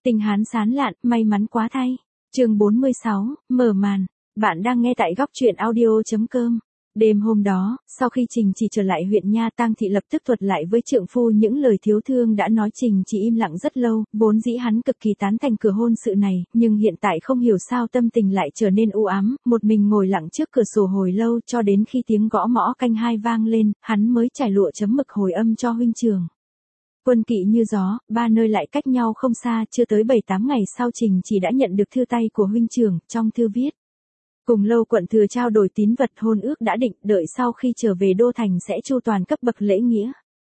Tình Hán sán lạn, may mắn quá thay. Chương 46, mở màn. Bạn đang nghe tại góc truyện audio.com. Đêm hôm đó, sau khi Trình Chỉ trở lại huyện Nha, Tang Thị lập tức thuật lại với trượng phu những lời thiếu thương đã nói. Trình Chỉ im lặng rất lâu, vốn dĩ hắn cực kỳ tán thành cửa hôn sự này, nhưng hiện tại không hiểu sao tâm tình lại trở nên u ám, một mình ngồi lặng trước cửa sổ hồi lâu cho đến khi tiếng gõ mõ canh 2 vang lên, hắn mới trải lụa chấm mực hồi âm cho huynh trưởng. Quân kỵ như gió, ba nơi lại cách nhau không xa, chưa tới 7-8 ngày sau Trình Chỉ đã nhận được thư tay của huynh trưởng, trong thư viết. Cùng Lâu quận thừa trao đổi tín vật, hôn ước đã định, đợi sau khi trở về đô thành sẽ chu toàn cấp bậc lễ nghĩa.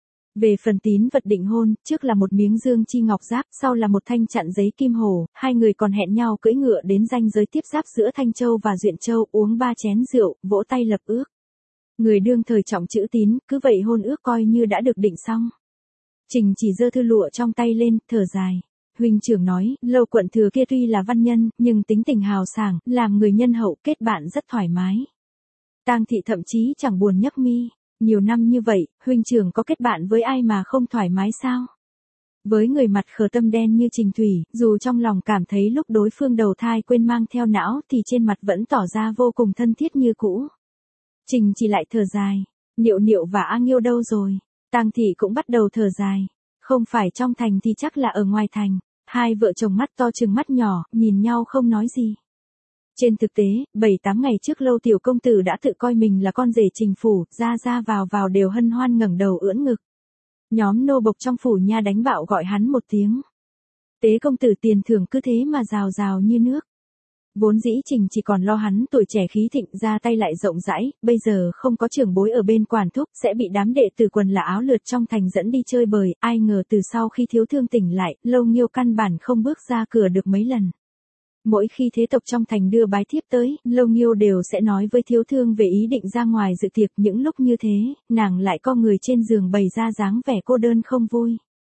Về phần tín vật định hôn, trước là một miếng dương chi ngọc giáp, sau là một thanh chặn giấy kim hồ, hai người còn hẹn nhau cưỡi ngựa đến ranh giới tiếp giáp giữa Thanh Châu và Duyện Châu, uống 3 chén rượu, vỗ tay lập ước. Người đương thời trọng chữ tín, cứ vậy hôn ước coi như đã được định xong. Trình Chỉ giơ thư lụa trong tay lên, thở dài. Huynh trưởng nói, Lâu quận thừa kia tuy là văn nhân, nhưng tính tình hào sảng, làm người nhân hậu, kết bạn rất thoải mái. Tang Thị thậm chí chẳng buồn nhấc mi. Nhiều năm như vậy, huynh trưởng có kết bạn với ai mà không thoải mái sao? Với người mặt khờ tâm đen như Trình Thủy, dù trong lòng cảm thấy lúc đối phương đầu thai quên mang theo não thì trên mặt vẫn tỏ ra vô cùng thân thiết như cũ. Trình Chỉ lại thở dài. Niệu Niệu và A Nghiêu đâu rồi? Tang Thị cũng bắt đầu thở dài. Không phải trong thành thì chắc là ở ngoài thành. Hai vợ chồng mắt to trừng mắt nhỏ, nhìn nhau không nói gì. Trên thực tế, 7-8 ngày trước Lâu tiểu công tử đã tự coi mình là con rể Trình phủ, ra ra vào đều hân hoan ngẩng đầu ưỡn ngực. Nhóm nô bộc trong phủ Nha đánh bạo gọi hắn một tiếng. Tế công tử tiền thưởng cứ thế mà rào rào như nước. Vốn dĩ Trình chỉ còn lo hắn tuổi trẻ khí thịnh ra tay lại rộng rãi, bây giờ không có trưởng bối ở bên quản thúc sẽ bị đám đệ tử quần là áo lượt trong thành dẫn đi chơi bời, ai ngờ từ sau khi thiếu thương tỉnh lại, Lâu Nghiêu căn bản không bước ra cửa được mấy lần. Mỗi khi thế tộc trong thành đưa bái thiếp tới, Lâu Nghiêu đều sẽ nói với thiếu thương về ý định ra ngoài dự tiệc, những lúc như thế, nàng lại có người trên giường bày ra dáng vẻ cô đơn không vui.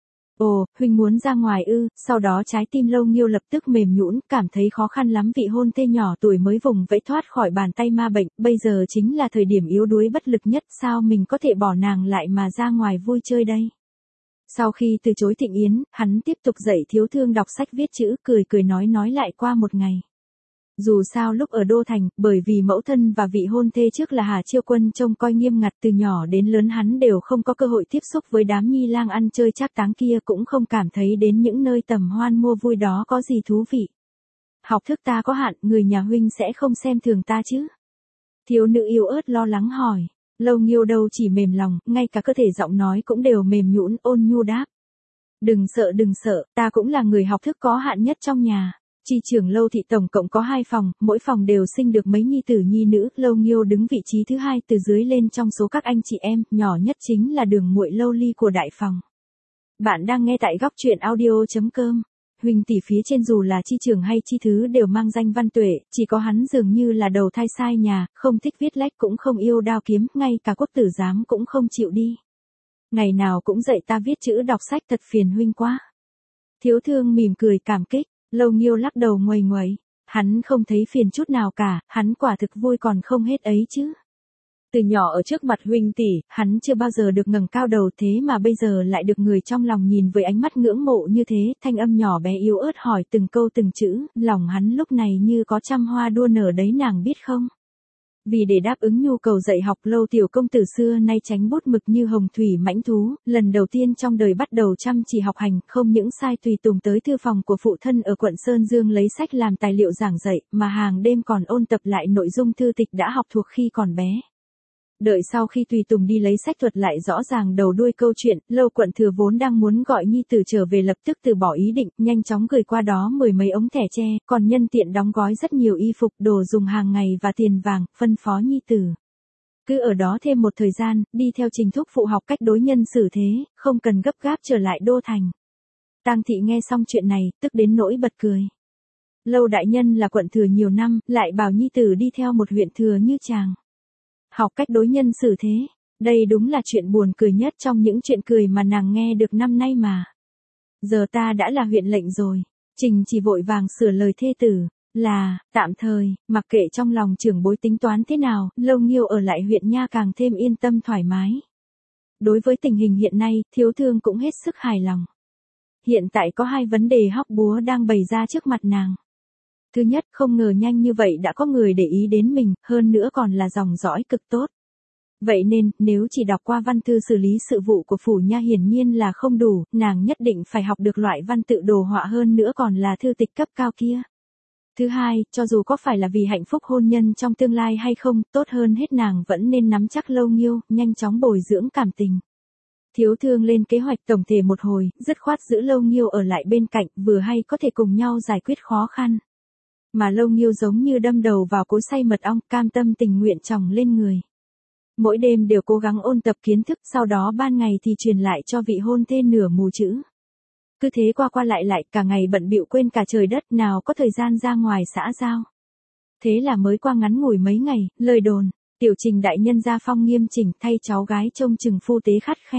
Ồ, huynh muốn ra ngoài ư? Sau đó trái tim Lâu Nghiêu lập tức mềm nhũn, cảm thấy khó khăn lắm, vị hôn thê nhỏ tuổi mới vùng vẫy thoát khỏi bàn tay ma bệnh, bây giờ chính là thời điểm yếu đuối bất lực nhất, sao mình có thể bỏ nàng lại mà ra ngoài vui chơi đây? Sau khi từ chối thịnh yến, hắn tiếp tục dạy thiếu thương đọc sách viết chữ, cười nói lại qua một ngày. Dù sao lúc ở Đô Thành, bởi vì mẫu thân và vị hôn thê trước là Hà Chiêu Quân trông coi nghiêm ngặt, từ nhỏ đến lớn hắn đều không có cơ hội tiếp xúc với đám nhi lang ăn chơi trác táng kia, cũng không cảm thấy đến những nơi tầm hoan mua vui đó có gì thú vị. Học thức ta có hạn, người nhà huynh sẽ không xem thường ta chứ? Thiếu nữ yếu ớt lo lắng hỏi. Lâu Nghiêu đâu chỉ mềm lòng, ngay cả cơ thể giọng nói cũng đều mềm nhũn, ôn nhu đáp. Đừng sợ, ta cũng là người học thức có hạn nhất trong nhà. Chi trưởng Lâu thị tổng cộng có 2 phòng, mỗi phòng đều sinh được mấy nhi tử nhi nữ, Lâu Nghiêu đứng vị trí thứ 2 từ dưới lên trong số các anh chị em, nhỏ nhất chính là Đường muội Lâu Ly của đại phòng. Bạn đang nghe tại góc truyện audio.com. Huynh tỷ phía trên dù là chi trưởng hay chi thứ đều mang danh văn tuệ, chỉ có hắn dường như là đầu thai sai nhà, không thích viết lách cũng không yêu đao kiếm, ngay cả quốc tử giám cũng không chịu đi. Ngày nào cũng dạy ta viết chữ đọc sách, thật phiền huynh quá. Thiếu thương mỉm cười cảm kích. Lâu Nghiêu lắc đầu nguầy nguậy. Hắn không thấy phiền chút nào cả, hắn quả thực vui còn không hết ấy chứ. Từ nhỏ ở trước mặt huynh tỷ, hắn chưa bao giờ được ngẩng cao đầu, thế mà bây giờ lại được người trong lòng nhìn với ánh mắt ngưỡng mộ như thế, thanh âm nhỏ bé yếu ớt hỏi từng câu từng chữ, lòng hắn lúc này như có trăm hoa đua nở đấy, nàng biết không? Vì để đáp ứng nhu cầu dạy học, Lâu tiểu công tử xưa nay tránh bút mực như hồng thủy mãnh thú, lần đầu tiên trong đời bắt đầu chăm chỉ học hành, không những sai tùy tùng tới thư phòng của phụ thân ở quận Sơn Dương lấy sách làm tài liệu giảng dạy, mà hàng đêm còn ôn tập lại nội dung thư tịch đã học thuộc khi còn bé. Đợi sau khi tùy tùng đi lấy sách thuật lại rõ ràng đầu đuôi câu chuyện, Lâu quận thừa vốn đang muốn gọi nhi tử trở về lập tức từ bỏ ý định, nhanh chóng gửi qua đó 10 mấy ống thẻ tre, còn nhân tiện đóng gói rất nhiều y phục, đồ dùng hàng ngày và tiền vàng, phân phó nhi tử. Cứ ở đó thêm một thời gian, đi theo Trình thúc phụ học cách đối nhân xử thế, không cần gấp gáp trở lại Đô Thành. Tang Thị nghe xong chuyện này, tức đến nỗi bật cười. Lâu đại nhân là quận thừa nhiều năm, lại bảo nhi tử đi theo một huyện thừa như chàng. Học cách đối nhân xử thế, đây đúng là chuyện buồn cười nhất trong những chuyện cười mà nàng nghe được năm nay mà. Giờ ta đã là huyện lệnh rồi. Trình chỉ vội vàng sửa lời thê tử, là, tạm thời, mặc kệ trong lòng trưởng bối tính toán thế nào, Lâu Nghiêu ở lại huyện Nha càng thêm yên tâm thoải mái. Đối với tình hình hiện nay, thiếu thương cũng hết sức hài lòng. Hiện tại có hai vấn đề hóc búa đang bày ra trước mặt nàng. Thứ nhất, không ngờ nhanh như vậy đã có người để ý đến mình, hơn nữa còn là dòng dõi cực tốt. Vậy nên, nếu chỉ đọc qua văn thư xử lý sự vụ của phủ nha hiển nhiên là không đủ, nàng nhất định phải học được loại văn tự đồ họa hơn nữa còn là thư tịch cấp cao kia. Thứ hai, cho dù có phải là vì hạnh phúc hôn nhân trong tương lai hay không, tốt hơn hết nàng vẫn nên nắm chắc Lâu Nghiêu, nhanh chóng bồi dưỡng cảm tình. Thiếu thương lên kế hoạch tổng thể một hồi, dứt khoát giữ Lâu Nghiêu ở lại bên cạnh, vừa hay có thể cùng nhau giải quyết khó khăn. Mà Lâu Nghiêu giống như đâm đầu vào cối xay mật ong, cam tâm tình nguyện chồng lên người. Mỗi đêm đều cố gắng ôn tập kiến thức, sau đó ban ngày thì truyền lại cho vị hôn thê nửa mù chữ. Cứ thế qua qua lại lại, cả ngày bận bịu quên cả trời đất, nào có thời gian ra ngoài xã giao. Thế là mới qua ngắn ngủi mấy ngày, lời đồn, tiểu Trình đại nhân gia phong nghiêm chỉnh thay cháu gái trông chừng phu tế khắt khe.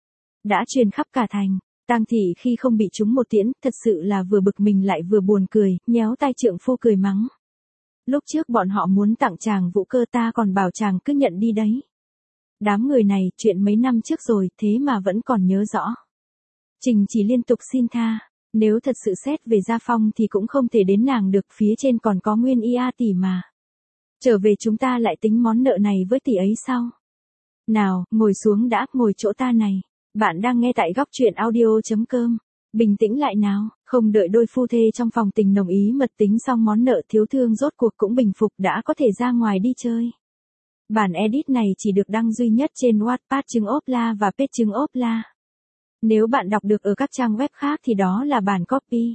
Đã truyền khắp cả thành. Tang thị khi không bị trúng một tiễn, thật sự là vừa bực mình lại vừa buồn cười, nhéo tai trượng phu cười mắng. Lúc trước bọn họ muốn tặng chàng vũ cơ, ta còn bảo chàng cứ nhận đi đấy. Đám người này, chuyện mấy năm trước rồi, thế mà vẫn còn nhớ rõ. Trình chỉ liên tục xin tha, nếu thật sự xét về gia phong thì cũng không thể đến nàng được, phía trên còn có Nguyên Y A tỷ mà. Trở về chúng ta lại tính món nợ này với tỷ ấy sau. Nào, ngồi xuống đã, ngồi chỗ ta này. Bạn đang nghe tại góc truyện audio.com. Bình tĩnh lại nào, không đợi đôi phu thê trong phòng tình nồng ý mật tính xong món nợ, thiếu thương rốt cuộc cũng bình phục, đã có thể ra ngoài đi chơi. Bản edit này chỉ được đăng duy nhất trên Wattpad chứng Opla và Page chứng Opla. Nếu bạn đọc được ở các trang web khác thì đó là bản copy.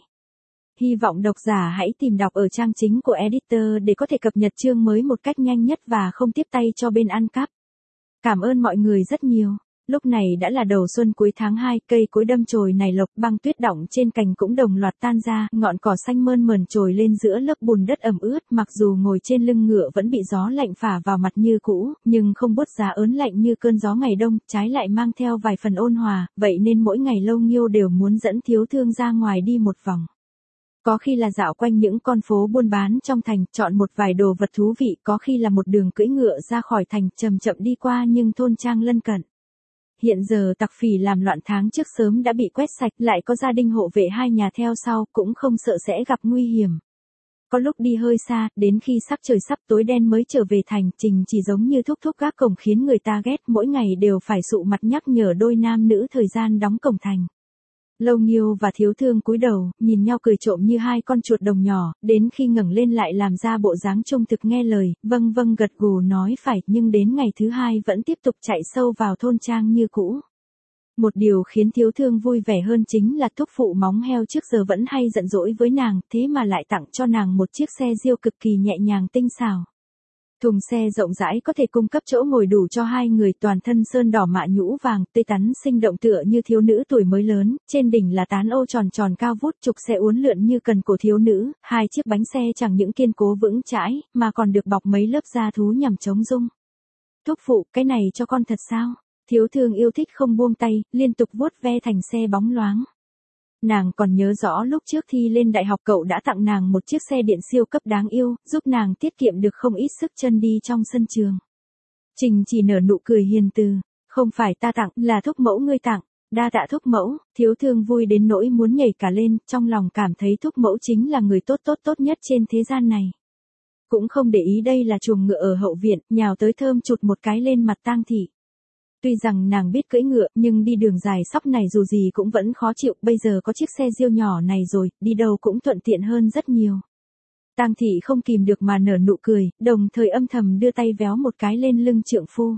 Hy vọng độc giả hãy tìm đọc ở trang chính của editor để có thể cập nhật chương mới một cách nhanh nhất và không tiếp tay cho bên ăn cắp. Cảm ơn mọi người rất nhiều. Lúc này đã là đầu xuân cuối tháng 2, cây cối đâm chồi nảy lộc, băng tuyết đọng trên cành cũng đồng loạt tan ra, ngọn cỏ xanh mơn mởn trồi lên giữa lớp bùn đất ẩm ướt, mặc dù ngồi trên lưng ngựa vẫn bị gió lạnh phả vào mặt như cũ, nhưng không buốt giá ớn lạnh như cơn gió ngày đông, trái lại mang theo vài phần ôn hòa, vậy nên mỗi ngày Lâu Nghiêu đều muốn dẫn thiếu thương ra ngoài đi một vòng. Có khi là dạo quanh những con phố buôn bán trong thành, chọn một vài đồ vật thú vị, có khi là một đường cưỡi ngựa ra khỏi thành, chậm chậm đi qua nhưng thôn trang lân cận. Hiện giờ tặc phỉ làm loạn tháng trước sớm đã bị quét sạch, lại có gia đình hộ vệ hai nhà theo sau, cũng không sợ sẽ gặp nguy hiểm. Có lúc đi hơi xa, đến khi sắc trời sắp tối đen mới trở về thành, Trình chỉ giống như thúc thúc gác cổng khiến người ta ghét, mỗi ngày đều phải sụ mặt nhắc nhở đôi nam nữ thời gian đóng cổng thành. Lâu Nghiêu và thiếu thương cúi đầu, nhìn nhau cười trộm như hai con chuột đồng nhỏ, đến khi ngẩng lên lại làm ra bộ dáng trung thực nghe lời, vâng vâng gật gù nói phải, nhưng đến ngày thứ hai vẫn tiếp tục chạy sâu vào thôn trang như cũ. Một điều khiến thiếu thương vui vẻ hơn chính là thúc phụ móng heo trước giờ vẫn hay giận dỗi với nàng, thế mà lại tặng cho nàng một chiếc xe diêu cực kỳ nhẹ nhàng tinh xảo. Thùng xe rộng rãi có thể cung cấp chỗ ngồi đủ cho hai người, toàn thân sơn đỏ mạ nhũ vàng, tươi tắn sinh động tựa như thiếu nữ tuổi mới lớn, trên đỉnh là tán ô tròn tròn cao vút, trục xe uốn lượn như cần cổ thiếu nữ, hai chiếc bánh xe chẳng những kiên cố vững chãi, mà còn được bọc mấy lớp da thú nhằm chống rung. Thúc phụ, cái này cho con thật sao? Thiếu thương yêu thích không buông tay, liên tục vuốt ve thành xe bóng loáng. Nàng còn nhớ rõ lúc trước thi lên đại học cậu đã tặng nàng một chiếc xe điện siêu cấp đáng yêu, giúp nàng tiết kiệm được không ít sức chân đi trong sân trường. Trình chỉ nở nụ cười hiền từ, không phải ta tặng, là thúc mẫu ngươi tặng, đa tạ thúc mẫu, thiếu thương vui đến nỗi muốn nhảy cả lên, trong lòng cảm thấy thúc mẫu chính là người tốt nhất trên thế gian này. Cũng không để ý đây là chuồng ngựa ở hậu viện, nhào tới thơm chụt một cái lên mặt Tang thị. Tuy rằng nàng biết cưỡi ngựa, nhưng đi đường dài sóc này dù gì cũng vẫn khó chịu, bây giờ có chiếc xe diêu nhỏ này rồi, đi đâu cũng thuận tiện hơn rất nhiều. Tang thị không kìm được mà nở nụ cười, đồng thời âm thầm đưa tay véo một cái lên lưng trượng phu.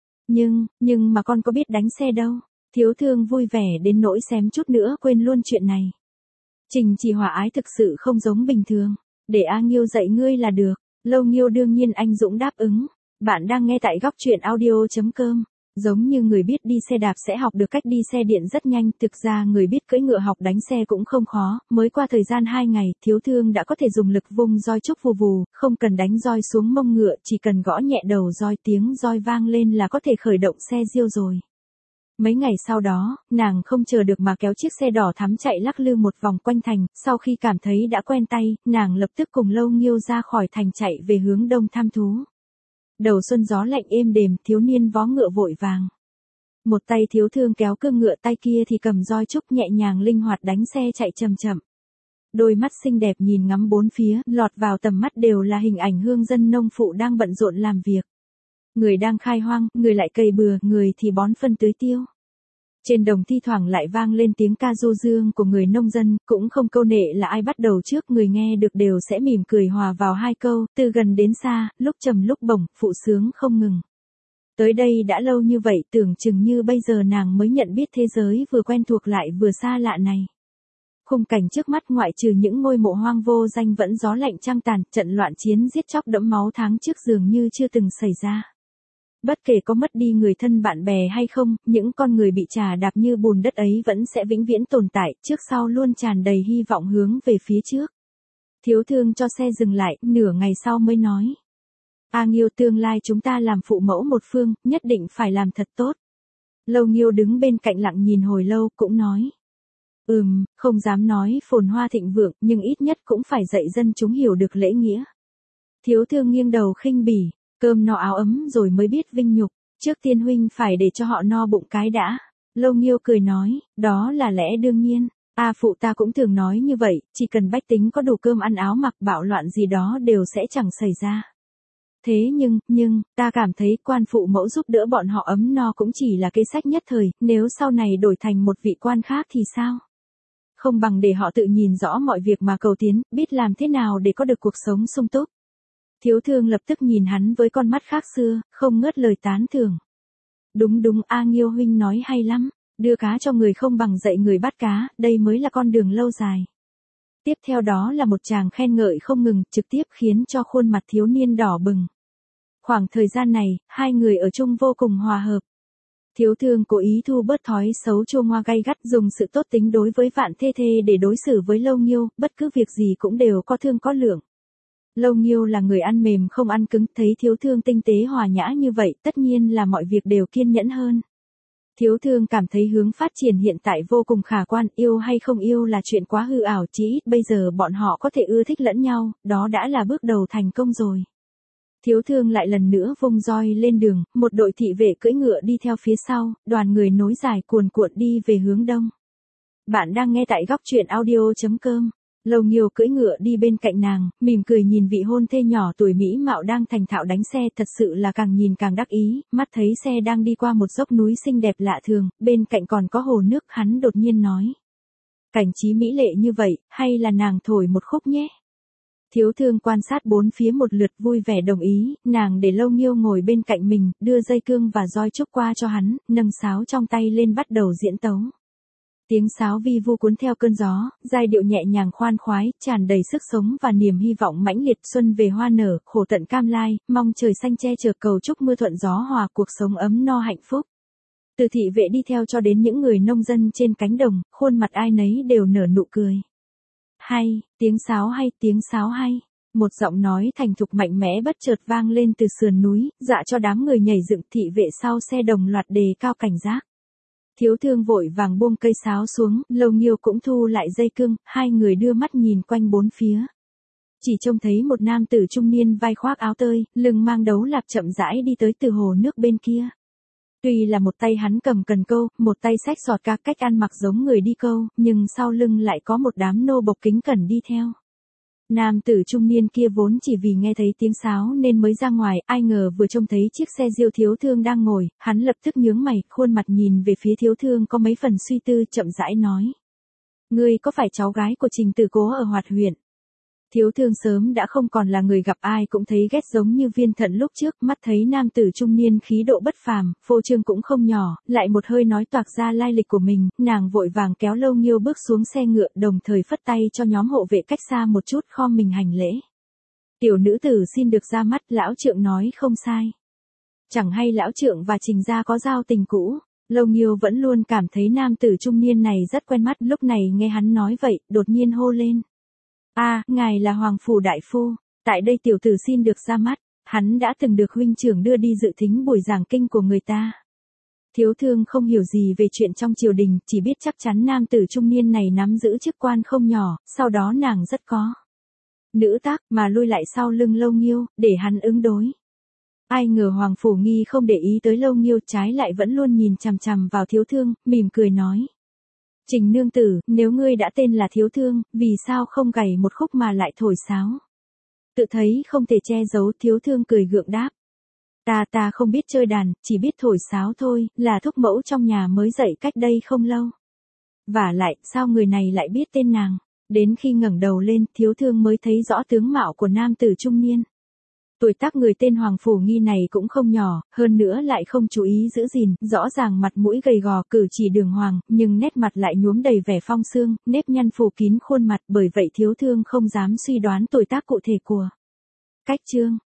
Nhưng mà con có biết đánh xe đâu. Thiếu thương vui vẻ đến nỗi xém chút nữa quên luôn chuyện này. Trình chỉ hòa ái thực sự không giống bình thường. Để A Nghiêu dạy ngươi là được. Lâu Nghiêu đương nhiên anh dũng đáp ứng. Bạn đang nghe tại góc truyện audio.com. Giống như người biết đi xe đạp sẽ học được cách đi xe điện rất nhanh, thực ra người biết cưỡi ngựa học đánh xe cũng không khó, mới qua thời gian 2 ngày, thiếu thương đã có thể dùng lực vung roi trúc vù vù, không cần đánh roi xuống mông ngựa, chỉ cần gõ nhẹ đầu roi, tiếng roi vang lên là có thể khởi động xe diêu rồi. Mấy ngày sau đó, nàng không chờ được mà kéo chiếc xe đỏ thắm chạy lắc lư một vòng quanh thành, sau khi cảm thấy đã quen tay, nàng lập tức cùng Lâu Nghiêu ra khỏi thành chạy về hướng đông thăm thú. Đầu xuân gió lạnh êm đềm, thiếu niên vó ngựa vội vàng. Một tay Thiếu Thương kéo cương ngựa, tay kia thì cầm roi trúc nhẹ nhàng linh hoạt đánh xe chạy chậm chậm. Đôi mắt xinh đẹp nhìn ngắm bốn phía, lọt vào tầm mắt đều là hình ảnh hương dân nông phụ đang bận rộn làm việc. Người đang khai hoang, người lại cày bừa, người thì bón phân tưới tiêu. Trên đồng thi thoảng lại vang lên tiếng ca du dương của người nông dân, cũng không câu nệ là ai bắt đầu trước, người nghe được đều sẽ mỉm cười hòa vào hai câu, từ gần đến xa, lúc trầm lúc bổng, phụ sướng không ngừng. Tới đây đã lâu như vậy, tưởng chừng như bây giờ nàng mới nhận biết thế giới vừa quen thuộc lại vừa xa lạ này. Khung cảnh trước mắt ngoại trừ những ngôi mộ hoang vô danh vẫn gió lạnh trăng tàn, trận loạn chiến giết chóc đẫm máu tháng trước dường như chưa từng xảy ra. Bất kể có mất đi người thân bạn bè hay không, những con người bị trà đạp như bùn đất ấy vẫn sẽ vĩnh viễn tồn tại, trước sau luôn tràn đầy hy vọng hướng về phía trước. Thiếu Thương cho xe dừng lại, nửa ngày sau mới nói. A Nghiêu, tương lai chúng ta làm phụ mẫu một phương, nhất định phải làm thật tốt. Lâu Nghiêu đứng bên cạnh lặng nhìn hồi lâu, cũng nói. Không dám nói phồn hoa thịnh vượng, nhưng ít nhất cũng phải dạy dân chúng hiểu được lễ nghĩa. Thiếu Thương nghiêng đầu khinh bỉ, cơm no áo ấm rồi mới biết vinh nhục, trước tiên huynh phải để cho họ no bụng cái đã. Lâu Nghiêu cười nói, đó là lẽ đương nhiên, phụ ta cũng thường nói như vậy, chỉ cần bách tính có đủ cơm ăn áo mặc, bạo loạn gì đó đều sẽ chẳng xảy ra. Thế nhưng, ta cảm thấy quan phụ mẫu giúp đỡ bọn họ ấm no cũng chỉ là kế sách nhất thời, nếu sau này đổi thành một vị quan khác thì sao? Không bằng để họ tự nhìn rõ mọi việc mà cầu tiến, biết làm thế nào để có được cuộc sống sung túc. Thiếu Thương lập tức nhìn hắn với con mắt khác xưa, không ngớt lời tán thưởng. Đúng, A Nghiêu huynh nói hay lắm, đưa cá cho người không bằng dạy người bắt cá, đây mới là con đường lâu dài. Tiếp theo đó là một tràng khen ngợi không ngừng, trực tiếp khiến cho khuôn mặt thiếu niên đỏ bừng. Khoảng thời gian này, hai người ở chung vô cùng hòa hợp. Thiếu Thương cố ý thu bớt thói xấu chua ngoa gay gắt, dùng sự tốt tính đối với Vạn Thê Thê để đối xử với Lâu Nghiêu, bất cứ việc gì cũng đều có thương có lượng. Lâu Nghiêu là người ăn mềm không ăn cứng, thấy Thiếu Thương tinh tế hòa nhã như vậy, tất nhiên là mọi việc đều kiên nhẫn hơn. Thiếu Thương cảm thấy hướng phát triển hiện tại vô cùng khả quan, yêu hay không yêu là chuyện quá hư ảo, chỉ ít bây giờ bọn họ có thể ưa thích lẫn nhau, đó đã là bước đầu thành công rồi. Thiếu Thương lại lần nữa vung roi lên đường, một đội thị vệ cưỡi ngựa đi theo phía sau, đoàn người nối dài cuồn cuộn đi về hướng đông. Bạn đang nghe tại góc truyện audio.com. Lâu Nghiêu cưỡi ngựa đi bên cạnh nàng, mỉm cười nhìn vị hôn thê nhỏ tuổi mỹ mạo đang thành thạo đánh xe, thật sự là càng nhìn càng đắc ý, mắt thấy xe đang đi qua một dốc núi xinh đẹp lạ thường, bên cạnh còn có hồ nước, hắn đột nhiên nói. Cảnh trí mỹ lệ như vậy, hay là nàng thổi một khúc nhé? Thiếu Thương quan sát bốn phía một lượt vui vẻ đồng ý, nàng để Lâu Nghiêu ngồi bên cạnh mình, đưa dây cương và roi trúc qua cho hắn, nâng sáo trong tay lên bắt đầu diễn tấu. Tiếng sáo vi vu cuốn theo cơn gió, giai điệu nhẹ nhàng khoan khoái, tràn đầy sức sống và niềm hy vọng mãnh liệt, xuân về hoa nở, khổ tận cam lai, mong trời xanh che chở, cầu chúc mưa thuận gió hòa, cuộc sống ấm no hạnh phúc. Từ thị vệ đi theo cho đến những người nông dân trên cánh đồng, khuôn mặt ai nấy đều nở nụ cười. Hay, tiếng sáo hay. Một giọng nói thành thục mạnh mẽ bất chợt vang lên từ sườn núi, dạ cho đám người nhảy dựng, thị vệ sau xe đồng loạt đề cao cảnh giác. Thiếu Thương vội vàng buông cây sáo xuống, Lâu Nghiêu cũng thu lại dây cương, hai người đưa mắt nhìn quanh bốn phía. Chỉ trông thấy một nam tử trung niên vai khoác áo tơi, lưng mang đấu lạp chậm rãi đi tới từ hồ nước bên kia. Tuy là một tay hắn cầm cần câu, một tay xách giọt cá, cách ăn mặc giống người đi câu, nhưng sau lưng lại có một đám nô bộc kính cẩn đi theo. Nam tử trung niên kia vốn chỉ vì nghe thấy tiếng sáo nên mới ra ngoài, ai ngờ vừa trông thấy chiếc xe diêu Thiếu Thương đang ngồi, hắn lập tức nhướng mày, khuôn mặt nhìn về phía Thiếu Thương có mấy phần suy tư, chậm rãi nói. Ngươi có phải cháu gái của Trình Tử Cố ở Hoạt huyện? Thiếu Thương sớm đã không còn là người gặp ai cũng thấy ghét giống như Viên Thận lúc trước, mắt thấy nam tử trung niên khí độ bất phàm, phô trương cũng không nhỏ, lại một hơi nói toạc ra lai lịch của mình, nàng vội vàng kéo Lâu Nghiêu bước xuống xe ngựa, đồng thời phất tay cho nhóm hộ vệ cách xa một chút, khom mình hành lễ. Tiểu nữ tử xin được ra mắt, lão trượng nói không sai. Chẳng hay lão trượng và Trình gia có giao tình cũ. Lâu Nghiêu vẫn luôn cảm thấy nam tử trung niên này rất quen mắt, lúc này nghe hắn nói vậy, đột nhiên hô lên. Ngài là Hoàng Phủ Đại Phu, tại đây tiểu tử xin được ra mắt, hắn đã từng được huynh trưởng đưa đi dự thính buổi giảng kinh của người ta. Thiếu Thương không hiểu gì về chuyện trong triều đình, chỉ biết chắc chắn nam tử trung niên này nắm giữ chức quan không nhỏ, sau đó nàng rất có nữ tác mà lui lại sau lưng Lâu Nghiêu, để hắn ứng đối. Ai ngờ Hoàng Phủ Nghi không để ý tới Lâu Nghiêu, trái lại vẫn luôn nhìn chằm chằm vào Thiếu Thương, mỉm cười nói. Trình nương tử, nếu ngươi đã tên là Thiếu Thương, vì sao không gảy một khúc mà lại thổi sáo? Tự thấy không thể che giấu, Thiếu Thương cười gượng đáp. Ta không biết chơi đàn, chỉ biết thổi sáo thôi, là thúc mẫu trong nhà mới dạy cách đây không lâu. Vả lại, sao người này lại biết tên nàng? Đến khi ngẩng đầu lên, Thiếu Thương mới thấy rõ tướng mạo của nam tử trung niên. Tuổi tác người tên Hoàng Phủ Nghi này cũng không nhỏ, hơn nữa lại không chú ý giữ gìn, rõ ràng mặt mũi gầy gò, cử chỉ đường hoàng, nhưng nét mặt lại nhuốm đầy vẻ phong sương, nếp nhăn phủ kín khuôn mặt, bởi vậy Thiếu Thương không dám suy đoán tuổi tác cụ thể của Cách Trương.